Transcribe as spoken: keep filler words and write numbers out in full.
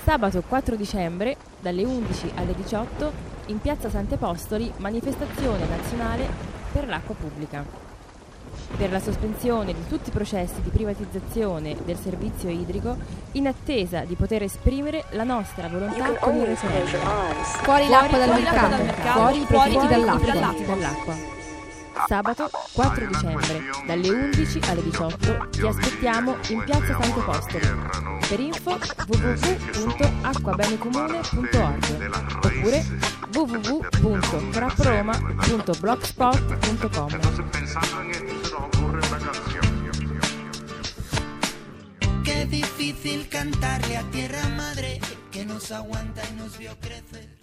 Sabato quattro dicembre, dalle undici alle diciotto, in Piazza Sant'Apostoli, manifestazione nazionale per l'acqua pubblica. Per la sospensione di tutti i processi di privatizzazione del servizio idrico, in attesa di poter esprimere la nostra volontà con il referendum. Fuori l'acqua dal fuori mercato, l'acqua dal mercato, fuori i profitti fuori i dall'acqua. profitti dall'acqua. Sabato quattro dicembre, dalle undici alle diciotto, ti aspettiamo in Piazza Sant'Apostoli. Per info w w w punto acquabenecomune punto org oppure w w w punto fraproma punto blogspot punto com. Qué difícil cantarle a tierra madre que nos aguanta y nos vio crecer.